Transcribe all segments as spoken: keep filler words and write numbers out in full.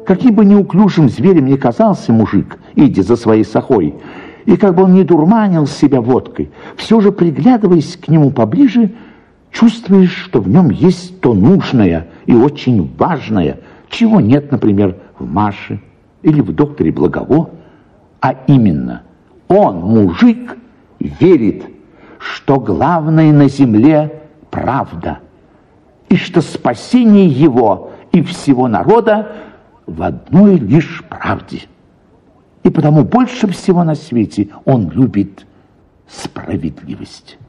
каким бы неуклюжим зверем ни казался мужик, идя за своей сахой, и как бы он не дурманил себя водкой, все же, приглядываясь к нему поближе, чувствуешь, что в нем есть то нужное и очень важное, чего нет, например, в Маше или в докторе Благово, а именно он, мужик, верит, что главное на земле правда, и что спасение его и всего народа в одной лишь правде. И потому больше всего на свете он любит справедливость.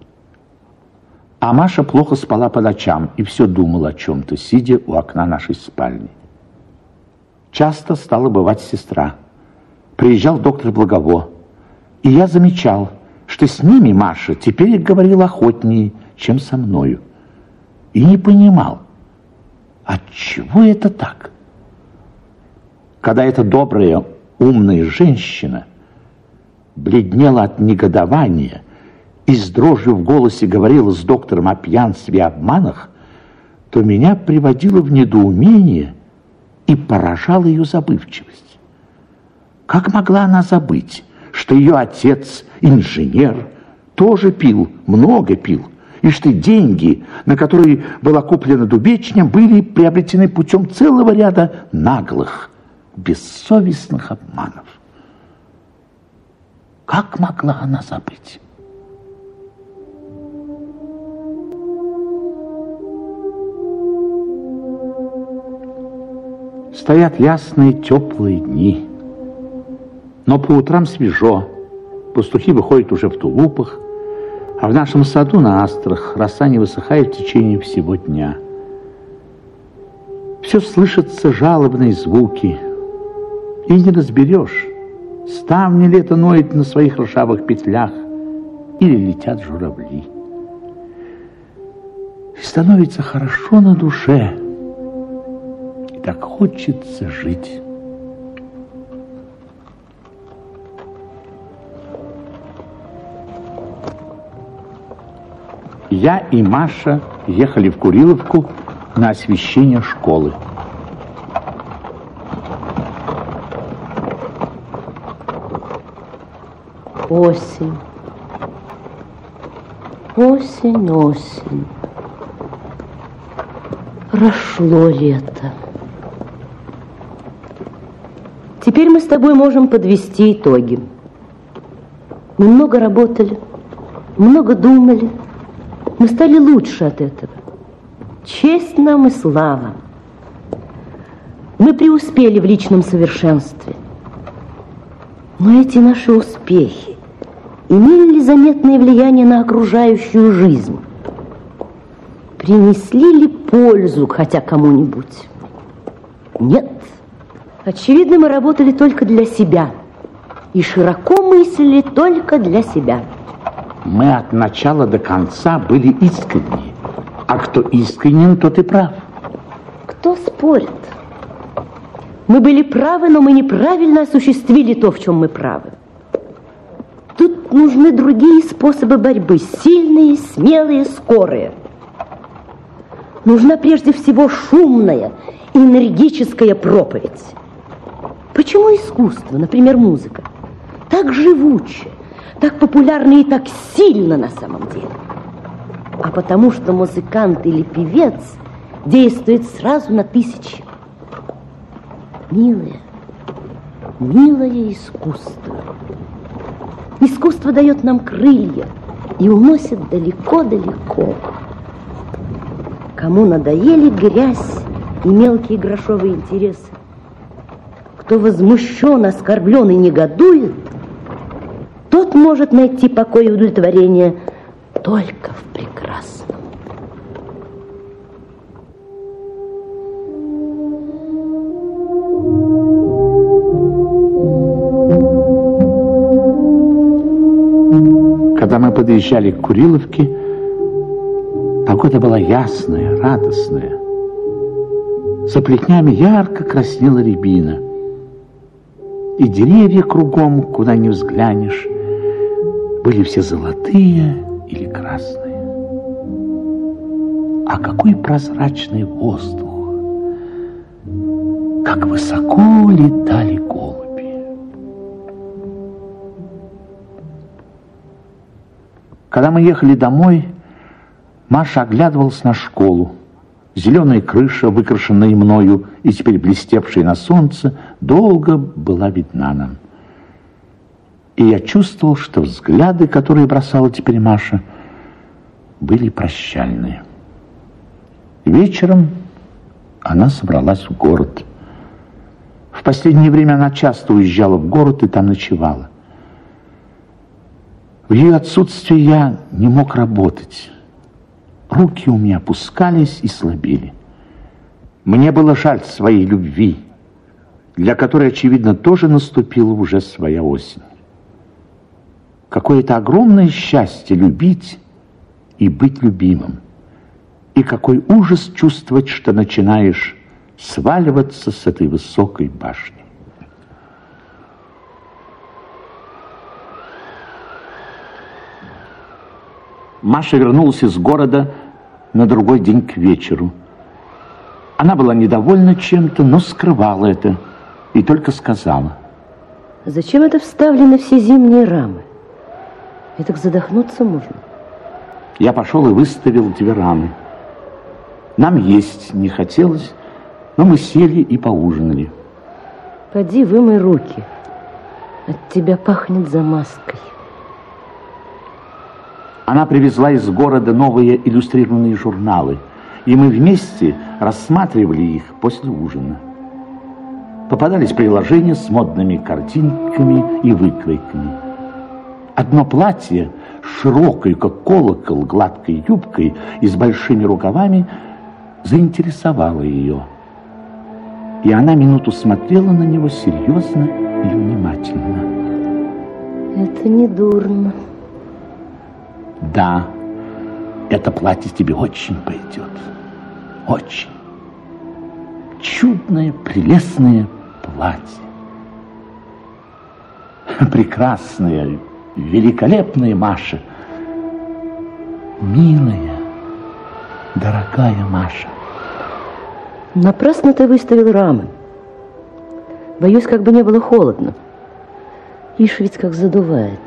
А Маша плохо спала по ночам и все думала о чем-то, сидя у окна нашей спальни. Часто стала бывать сестра. Приезжал доктор Благово, и я замечал, что с ними Маша теперь говорила охотнее, чем со мною. И не понимал, отчего это так? Когда эта добрая, умная женщина бледнела от негодования и с дрожью в голосе говорила с доктором о пьянстве и обманах, то меня приводило в недоумение и поражала ее забывчивость. Как могла она забыть, что ее отец, инженер, тоже пил, много пил, и что деньги, на которые была куплена дубечня, были приобретены путем целого ряда наглых, бессовестных обманов? Как могла она забыть? Стоят ясные теплые дни, но по утрам свежо, пастухи выходят уже в тулупах, а в нашем саду на астрах роса не высыхает в течение всего дня. Все слышатся жалобные звуки, и не разберешь, ставни ли это ноет на своих ржавых петлях или летят журавли. И становится хорошо на душе, и так хочется жить. Я и Маша ехали в Куриловку на освещение школы. Осень, осень, осень. Прошло лето. Теперь мы с тобой можем подвести итоги. Мы много работали, много думали. Мы стали лучше от этого. Честь нам и слава. Мы преуспели в личном совершенстве. Но эти наши успехи имели ли заметное влияние на окружающую жизнь? Принесли ли пользу хотя кому-нибудь? Нет. Очевидно, мы работали только для себя и широко мыслили только для себя. Мы от начала до конца были искренни. А кто искренен, тот и прав. Кто спорит? Мы были правы, но мы неправильно осуществили то, в чем мы правы. Тут нужны другие способы борьбы. Сильные, смелые, скорые. Нужна прежде всего шумная, энергическая проповедь. Почему искусство, например, музыка, так живуче, так популярно и так сильно на самом деле? А потому что музыкант или певец действует сразу на тысячи. Милое, милое искусство. Искусство дает нам крылья и уносит далеко-далеко. Кому надоели грязь и мелкие грошовые интересы, кто возмущен, оскорблен и негодует, тот может найти покой и удовлетворение только в прекрасном. Когда мы подъезжали к Куриловке, погода была ясная, радостная. За плетнями ярко краснела рябина. И деревья кругом, куда ни взглянешь, были все золотые или красные. А какой прозрачный воздух! как высоко летали голуби. Когда мы ехали домой, Маша оглядывалась на школу. Зеленая крыша, выкрашенная мною и теперь блестевшая на солнце, долго была видна нам. И я чувствовал, что взгляды, которые бросала теперь Маша, были прощальные. Вечером она собралась в город. В последнее время она часто уезжала в город и там ночевала. В ее отсутствие я не мог работать. Руки у меня опускались и слабели. Мне было жаль своей любви, для которой, очевидно, тоже наступила уже своя осень. Какое-то огромное счастье любить и быть любимым. И какой ужас чувствовать, что начинаешь сваливаться с этой высокой башни. Маша вернулась из города на другой день к вечеру. Она была недовольна чем-то, но скрывала это и только сказала: зачем это вставлены все зимние рамы? И так задохнуться можно. Я пошел и выставил две рамы. Нам есть не хотелось, но мы сели и поужинали. Поди вымой руки. От тебя пахнет замазкой. Она привезла из города новые иллюстрированные журналы, и мы вместе рассматривали их после ужина. Попадались приложения с модными картинками и выкройками. Одно платье с широкой, как колокол, гладкой юбкой и с большими рукавами заинтересовало ее. И она минуту смотрела на него серьезно и внимательно. Это не дурно. Да, это платье тебе очень пойдет. Очень. Чудное, прелестное платье. Прекрасная, великолепная Маша. Милая, дорогая Маша. Напрасно ты выставил рамы. Боюсь, как бы не было холодно. Ишь ведь как задувает.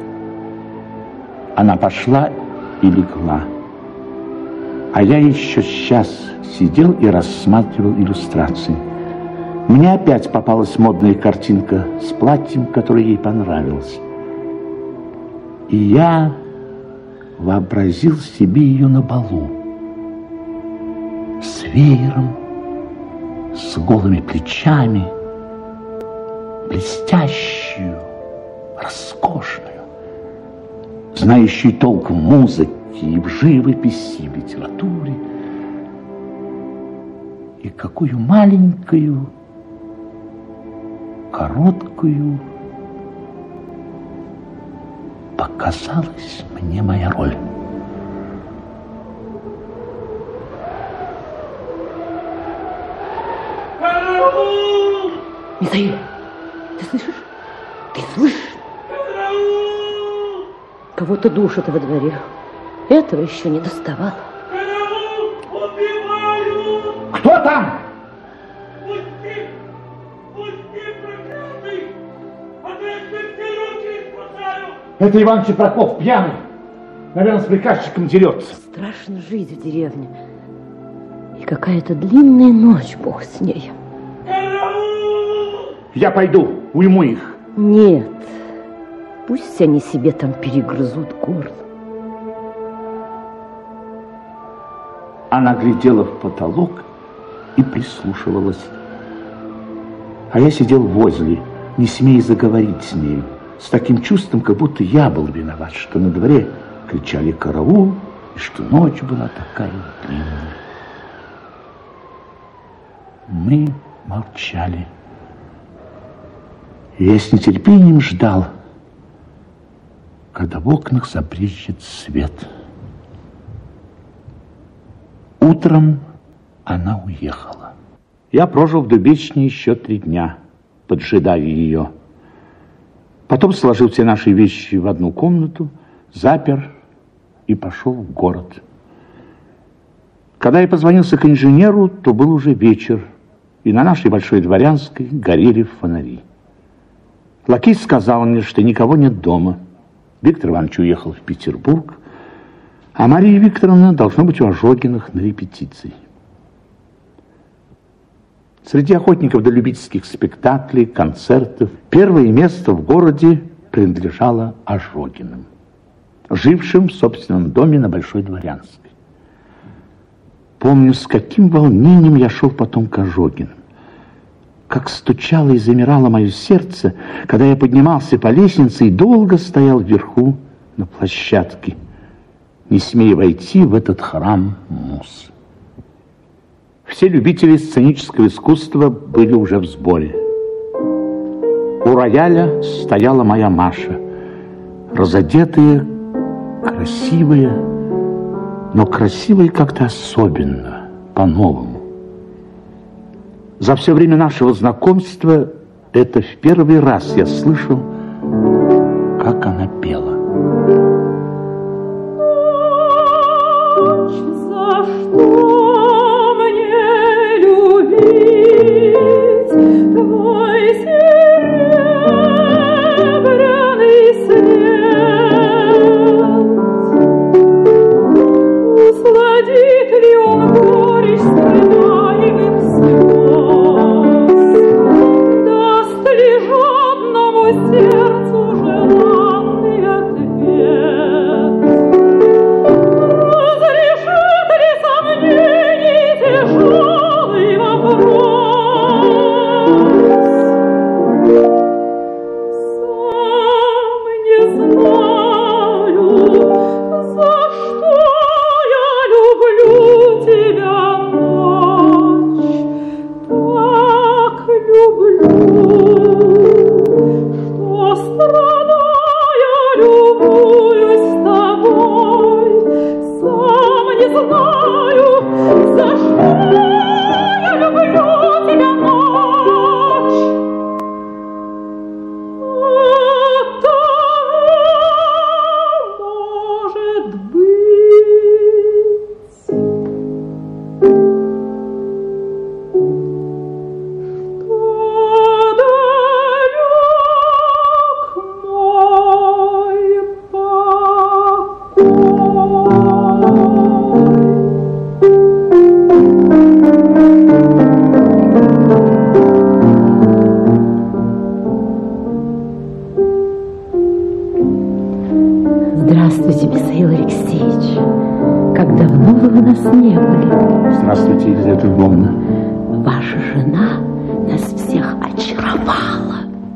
Она пошла и легла. А я еще сейчас сидел и рассматривал иллюстрации. Мне опять попалась модная картинка с платьем, которое ей понравилось. И я вообразил себе ее на балу. С веером, с голыми плечами, блестящую, роскошную, знающую толк в музыке и в живописи, и в литературе. И какую маленькую, короткую показалась мне моя роль. Михаил, ты слышишь? Ты слышишь? Кого-то душат во дворе. Этого еще не доставало. Кто там? Пусти! Пусти, проклятый! А то я тебе все руки спасаю! Это Иван Чепраков, пьяный. Наверное, с приказчиком дерется. Страшно жить в деревне. И какая-то длинная ночь, бог с ней. Я пойду, уйму их. Нет, пусть они себе там перегрызут горло. Она глядела в потолок и прислушивалась. А я сидел возле, не смея заговорить с нею, с таким чувством, как будто я был виноват, что на дворе кричали «караул», и что ночь была такая длинная. Мы молчали. И я с нетерпением ждал, когда в окнах забрезжит свет. Утром она уехала. Я прожил в Дубечне еще три дня, поджидая ее. Потом сложил все наши вещи в одну комнату, запер и пошел в город. Когда я позвонился к инженеру, то был уже вечер, и на нашей Большой Дворянской горели фонари. Лакей сказал мне, что никого нет дома. Виктор Иванович уехал в Петербург, а Мария Викторовна должна быть у Ожогиных на репетиции. Среди охотников до любительских спектаклей, концертов первое место в городе принадлежало Ожогиным, жившим в собственном доме на Большой Дворянской. Помню, с каким волнением я шел потом к Ожогиным. Как стучало и замирало мое сердце, когда я поднимался по лестнице и долго стоял вверху на площадке, не смея войти в этот храм муз. Все любители сценического искусства были уже в сборе. У рояля стояла моя Маша, разодетая, красивая, но красивая как-то особенно, по-новому. За все время нашего знакомства это в первый раз я слышал, как она пела. За что мне любить твой серебряный свет? Усладит ли он горечь стредаемых слез? Даст ли жадному сердцу желанный ответ? Разрешит ли сомнений тяжелый вопрос? Сам не знаю, за что я люблю тебя, ночь, так люблю, что страдая любуюсь тобой. Сам не знаю, за что я люблю тебя, ночь. Оттого, может быть, что далек мой покой. Здравствуйте, Михаил Алексеевич. Как давно вы у нас не были. Здравствуйте, Елизавета Львовна. Ваша жена нас всех очаровала.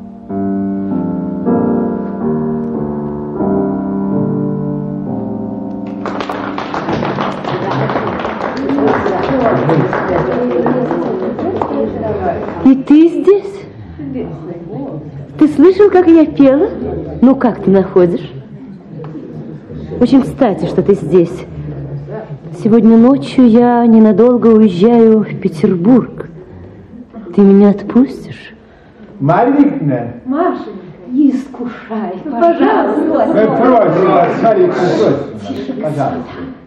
И ты здесь? Ты слышал, как я пела? Ну, как ты находишь? Очень кстати, что ты здесь. Сегодня ночью я ненадолго уезжаю в Петербург. Ты меня отпустишь? Марья Викторовна, Машенька, не искушай, э, пожалуйста. просьба, Марья Викторовна, пожалуйста.